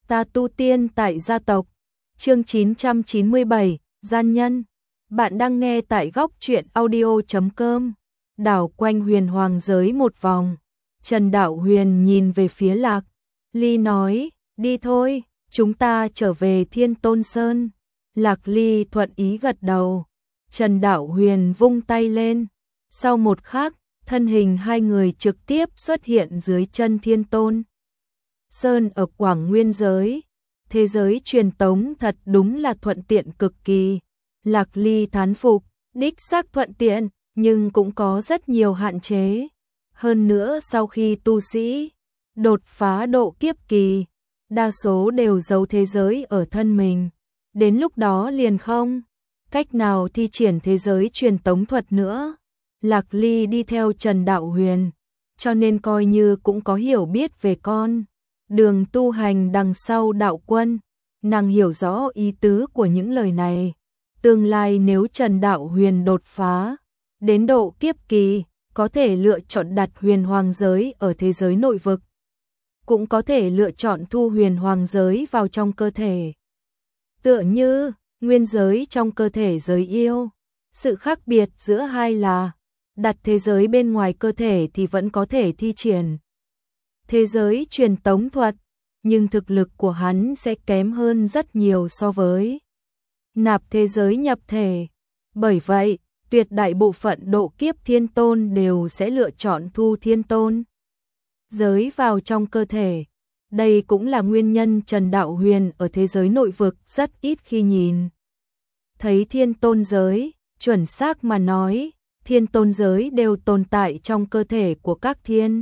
Ta tu tiên tại gia tộc. Chương 997, gian nhân. Bạn đang nghe tại góc truyện audio.com. Đảo quanh huyền hoàng giới một vòng. Trần Đạo Huyền nhìn về phía Lạc Ly nói, đi thôi, chúng ta trở về Thiên Tôn Sơn. Lạc Ly thuận ý gật đầu. Trần Đạo Huyền vung tay lên. Sau một khắc, thân hình hai người trực tiếp xuất hiện dưới chân Thiên Tôn Sơn ở Quảng Nguyên giới. Thế giới truyền tống thật đúng là thuận tiện cực kỳ. Lạc Ly thán phục, đích xác thuận tiện, nhưng cũng có rất nhiều hạn chế. Hơn nữa sau khi tu sĩ đột phá độ kiếp kỳ, đa số đều giấu thế giới ở thân mình. Đến lúc đó liền không cách nào thi triển thế giới truyền tống thuật nữa. Lạc Ly đi theo Trần Đạo Huyền, cho nên coi như cũng có hiểu biết về con đường tu hành đằng sau đạo quân. Nàng hiểu rõ ý tứ của những lời này. Tương lai nếu Trần Đạo Huyền đột phá đến độ kiếp kỳ, có thể lựa chọn đặt huyền hoàng giới ở thế giới nội vực, cũng có thể lựa chọn thu huyền hoàng giới vào trong cơ thể. Tựa như nguyên giới trong cơ thể giới yêu. Sự khác biệt giữa hai là đặt thế giới bên ngoài cơ thể thì vẫn có thể thi triển thế giới truyền tống thuật, nhưng thực lực của hắn sẽ kém hơn rất nhiều so với nạp thế giới nhập thể. Bởi vậy, tuyệt đại bộ phận độ kiếp thiên tôn đều sẽ lựa chọn thu thiên tôn giới vào trong cơ thể. Đây cũng là nguyên nhân Trần Đạo Huyền ở thế giới nội vực rất ít khi nhìn thấy thiên tôn giới. Chuẩn xác mà nói, thiên tôn giới đều tồn tại trong cơ thể của các thiên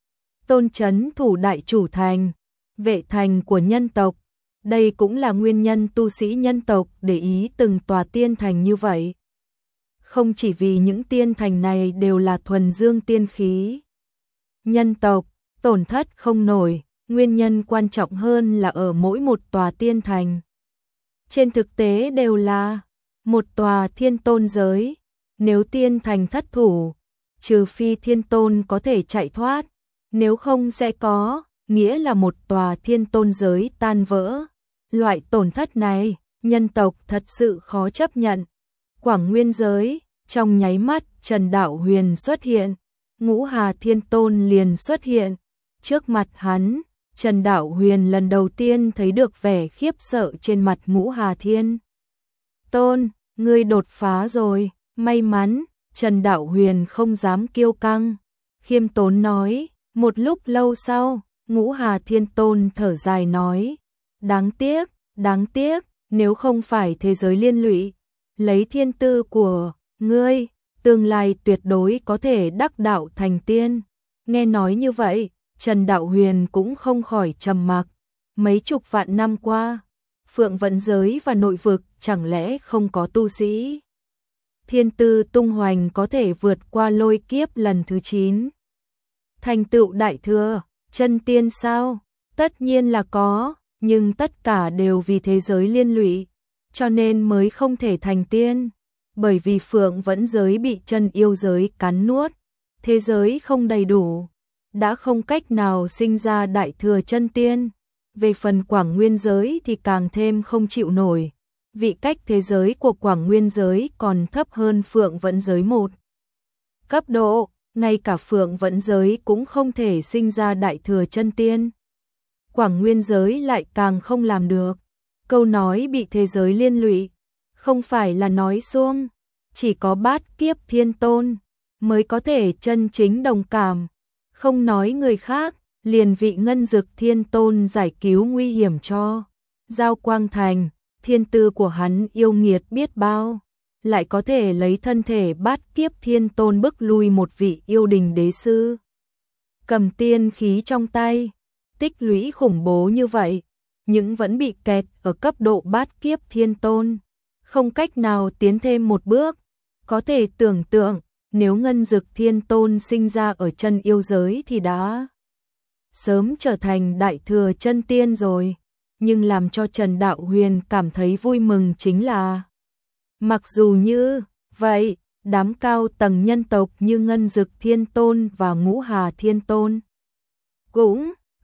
tôn trấn thủ đại chủ thành, vệ thành của nhân tộc. Đây cũng là nguyên nhân tu sĩ nhân tộc để ý từng tòa tiên thành như vậy. Không chỉ vì những tiên thành này đều là thuần dương tiên khí. Nhân tộc tổn thất không nổi, nguyên nhân quan trọng hơn là ở mỗi một tòa tiên thành. Trên thực tế đều là một tòa thiên tôn giới. Nếu tiên thành thất thủ, trừ phi thiên tôn có thể chạy thoát, nếu không sẽ có, nghĩa là một tòa thiên tôn giới tan vỡ. Loại tổn thất này, nhân tộc thật sự khó chấp nhận. Quảng Nguyên giới, trong nháy mắt Trần Đạo Huyền xuất hiện, Ngũ Hà Thiên Tôn liền xuất hiện. Trước mặt hắn, Trần Đạo Huyền lần đầu tiên thấy được vẻ khiếp sợ trên mặt Ngũ Hà Thiên Tôn. Ngươi đột phá rồi, may mắn. Trần Đạo Huyền không dám kiêu căng, khiêm tốn nói. Một lúc lâu sau, Ngũ Hà Thiên Tôn thở dài nói, đáng tiếc, nếu không phải thế giới liên lụy, lấy thiên tư của ngươi, tương lai tuyệt đối có thể đắc đạo thành tiên. Nghe nói như vậy, Trần Đạo Huyền cũng không khỏi trầm mặc. Mấy chục vạn năm qua, Phượng Vận giới và nội vực chẳng lẽ không có tu sĩ thiên tư tung hoành có thể vượt qua lôi kiếp lần thứ 9, thành tựu đại thừa chân tiên sao? Tất nhiên là có, nhưng tất cả đều vì thế giới liên lụy, cho nên mới không thể thành tiên. Bởi vì Phượng Vẫn giới bị chân yêu giới cắn nuốt, thế giới không đầy đủ, đã không cách nào sinh ra đại thừa chân tiên. Về phần Quảng Nguyên giới thì càng thêm không chịu nổi. Vị cách thế giới của Quảng Nguyên giới còn thấp hơn Phượng Vẫn giới một cấp độ, ngay cả Phượng Vẫn giới cũng không thể sinh ra đại thừa chân tiên. Quảng Nguyên giới lại càng không làm được. Câu nói bị thế giới liên lụy, không phải là nói suông, chỉ có bát kiếp thiên tôn mới có thể chân chính đồng cảm. Không nói người khác, liền vị Ngân Dực Thiên Tôn giải cứu nguy hiểm cho Giao Quang Thành, thiên tư của hắn yêu nghiệt biết bao, lại có thể lấy thân thể bát kiếp thiên tôn bức lui một vị yêu đình đế sư. Cầm tiên khí trong tay, tích lũy khủng bố như vậy, nhưng vẫn bị kẹt ở cấp độ bát kiếp thiên tôn, không cách nào tiến thêm một bước. Có thể tưởng tượng, nếu Ngân Dực Thiên Tôn sinh ra ở chân yêu giới thì đã sớm trở thành đại thừa chân tiên rồi. Nhưng làm cho Trần Đạo Huyền cảm thấy vui mừng chính là, mặc dù như vậy, đám cao tầng nhân tộc như Ngân Dực Thiên Tôn và Ngũ Hà Thiên Tôn cũng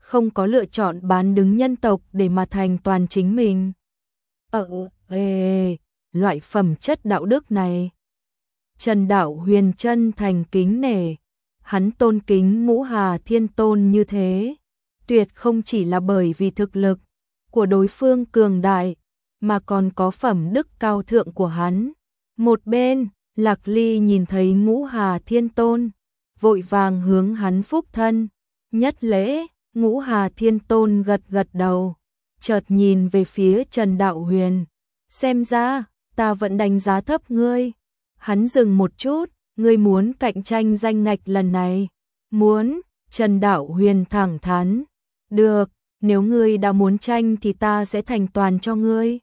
không có lựa chọn bán đứng nhân tộc để mà thành toàn chính mình. Loại phẩm chất đạo đức này. Trần Đạo Huyền chân thành kính nể, hắn tôn kính Ngũ Hà Thiên Tôn như thế, tuyệt không chỉ là bởi vì thực lực của đối phương cường đại, mà còn có phẩm đức cao thượng của hắn. Một bên, Lạc Ly nhìn thấy Ngũ Hà Thiên Tôn, vội vàng hướng hắn phúc thân, nhất lễ. Ngũ Hà Thiên Tôn gật gật đầu, chợt nhìn về phía Trần Đạo Huyền, xem ra ta vẫn đánh giá thấp ngươi. Hắn dừng một chút, ngươi muốn cạnh tranh danh ngạch lần này? Muốn. Trần Đạo Huyền thẳng thắn, được, nếu ngươi đã muốn tranh thì ta sẽ thành toàn cho ngươi.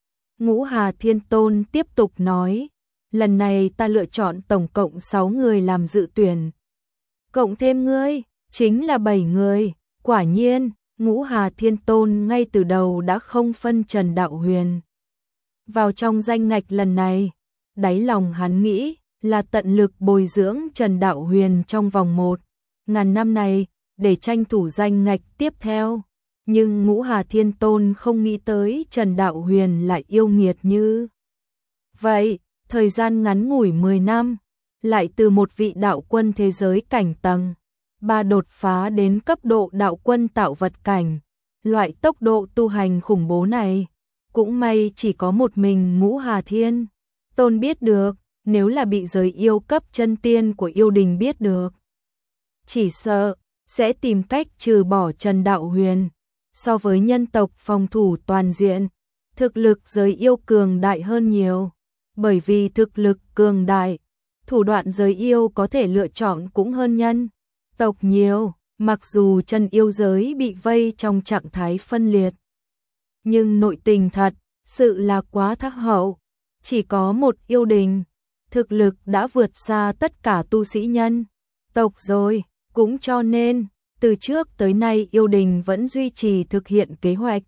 Ngũ Hà Thiên Tôn tiếp tục nói, lần này ta lựa chọn tổng cộng 6 người làm dự tuyển, cộng thêm ngươi, chính là 7 người. Quả nhiên, Ngũ Hà Thiên Tôn ngay từ đầu đã không phân Trần Đạo Huyền vào trong danh ngạch lần này. Đáy lòng hắn nghĩ là tận lực bồi dưỡng Trần Đạo Huyền trong vòng 1.000 năm này để tranh thủ danh ngạch tiếp theo. Nhưng Ngũ Hà Thiên Tôn không nghĩ tới Trần Đạo Huyền lại yêu nghiệt như vậy. Thời gian ngắn ngủi 10 năm, lại từ một vị đạo quân thế giới cảnh tầng 3 đột phá đến cấp độ đạo quân tạo vật cảnh. Loại tốc độ tu hành khủng bố này, cũng may chỉ có một mình Ngũ Hà Thiên Tôn biết được, nếu là bị giới yêu cấp chân tiên của yêu đình biết được, chỉ sợ sẽ tìm cách trừ bỏ Trần Đạo Huyền. So với nhân tộc phòng thủ toàn diện, thực lực giới yêu cường đại hơn nhiều. Bởi vì thực lực cường đại, thủ đoạn giới yêu có thể lựa chọn cũng hơn nhân tộc nhiều. Mặc dù chân yêu giới bị vây trong trạng thái phân liệt, nhưng nội tình thật sự là quá thác hậu. Chỉ có một yêu đình, thực lực đã vượt xa tất cả tu sĩ nhân tộc rồi. Cũng cho nên, từ trước tới nay yêu đình vẫn duy trì thực hiện kế hoạch.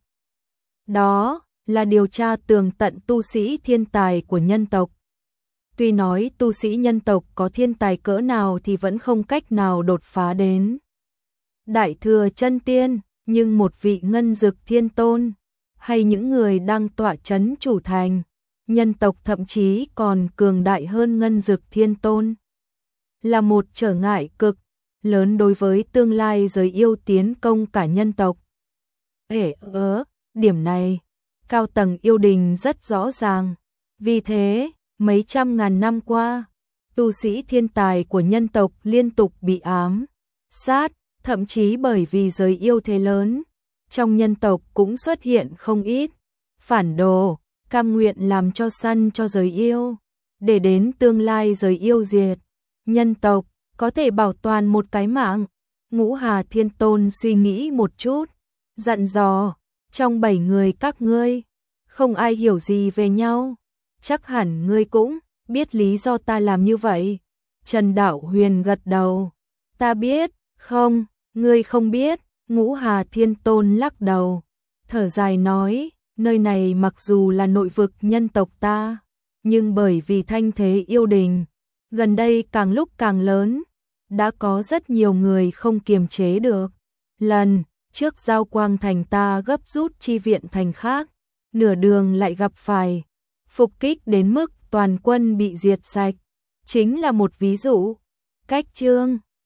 Đó là điều tra tường tận tu sĩ thiên tài của nhân tộc. Tuy nói tu sĩ nhân tộc có thiên tài cỡ nào thì vẫn không cách nào đột phá đến Đại Thừa chân tiên, nhưng một vị Ngân Dực Thiên Tôn, hay những người đang tọa chấn chủ thành, nhân tộc thậm chí còn cường đại hơn Ngân Dực Thiên Tôn, là một trở ngại cực lớn đối với tương lai giới yêu tiến công cả nhân tộc. Điểm này, cao tầng yêu đình rất rõ ràng. Vì thế, mấy trăm ngàn năm qua, tu sĩ thiên tài của nhân tộc liên tục bị ám sát, thậm chí bởi vì giới yêu thế lớn, trong nhân tộc cũng xuất hiện không ít phản đồ, cam nguyện làm cho săn cho giới yêu, để đến tương lai giới yêu diệt nhân tộc, có thể bảo toàn một cái mạng. Ngũ Hà Thiên Tôn suy nghĩ một chút, dặn dò, trong 7 người các ngươi, không ai hiểu gì về nhau, chắc hẳn ngươi cũng biết lý do ta làm như vậy. Trần Đạo Huyền gật đầu, ta biết. Không, ngươi không biết. Ngũ Hà Thiên Tôn lắc đầu, thở dài nói, nơi này mặc dù là nội vực nhân tộc ta, nhưng bởi vì thanh thế yêu đình gần đây càng lúc càng lớn, đã có rất nhiều người không kiềm chế được. Lần trước Giao Quang thành ta gấp rút chi viện thành khác, nửa đường lại gặp phải phục kích đến mức toàn quân bị diệt sạch, chính là một ví dụ. Cách chương